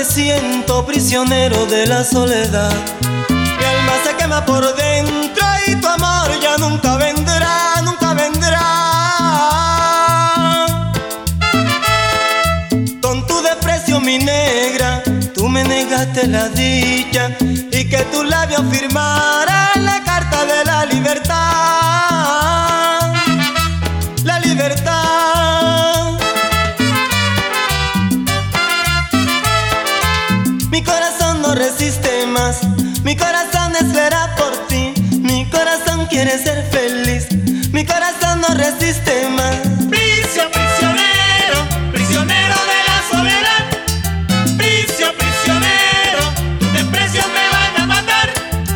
me siento prisionero de la soledad. Mi alma se quema por dentro y tu amor ya nunca vendrá, nunca vendrá. Con tu desprecio, mi negra, tú me negaste la dicha y que tus labios firmaran la carta de la libertad. La libertad. Mi corazón no resiste más, mi corazón espera por ti, mi corazón quiere ser feliz, mi corazón no resiste más. Prisionero, prisionero de la soledad. Prisionero, tus desprecios me van a matar.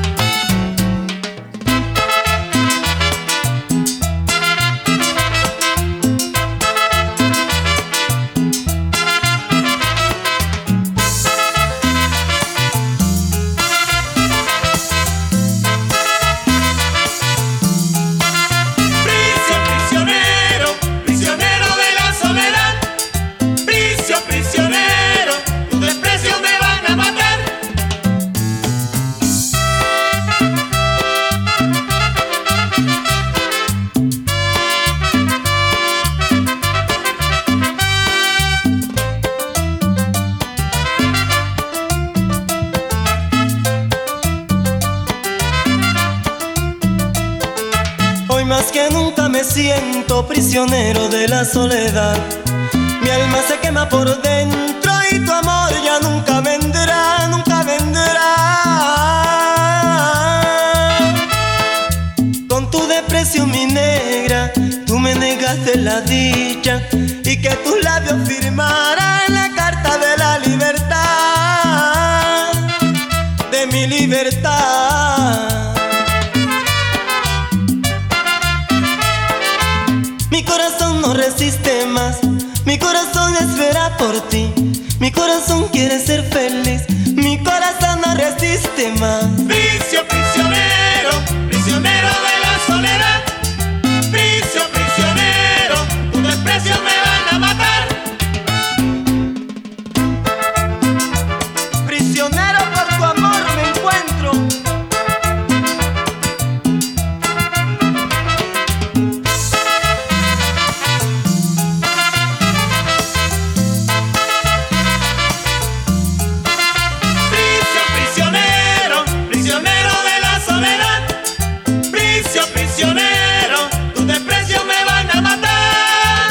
Prisionero de la soledad. Prisionero, tus desprecios me van a matar. Hoy más que nunca me siento prisionero de la soledad. Mi alma se quema por dentro y tu amor ya nunca vendrá, nunca vendrá. Con tu desprecio, mi negra, tú me negaste la dicha y que tus labios firmaran la carta de la libertad, de mi libertad. Mi corazón no resiste más, mi corazón espera por ti, mi corazón quiere ser feliz, mi corazón no resiste más. Prisionero de la soledad. Prisionero, tus desprecios me van a matar. Prisionero por tu amor me encuentro. Prisionero de la soledad. Prisionero, tus desprecios me van a matar.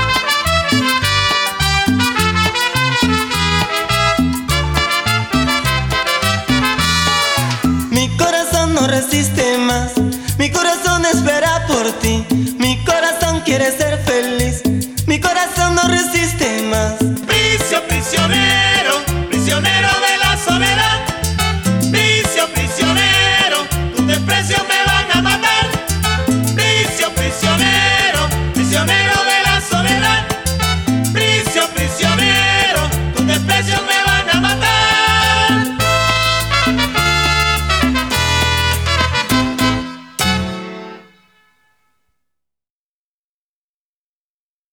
Mi corazón no resiste más, mi corazón espera por ti, mi corazón quiere ser feliz, mi corazón no resiste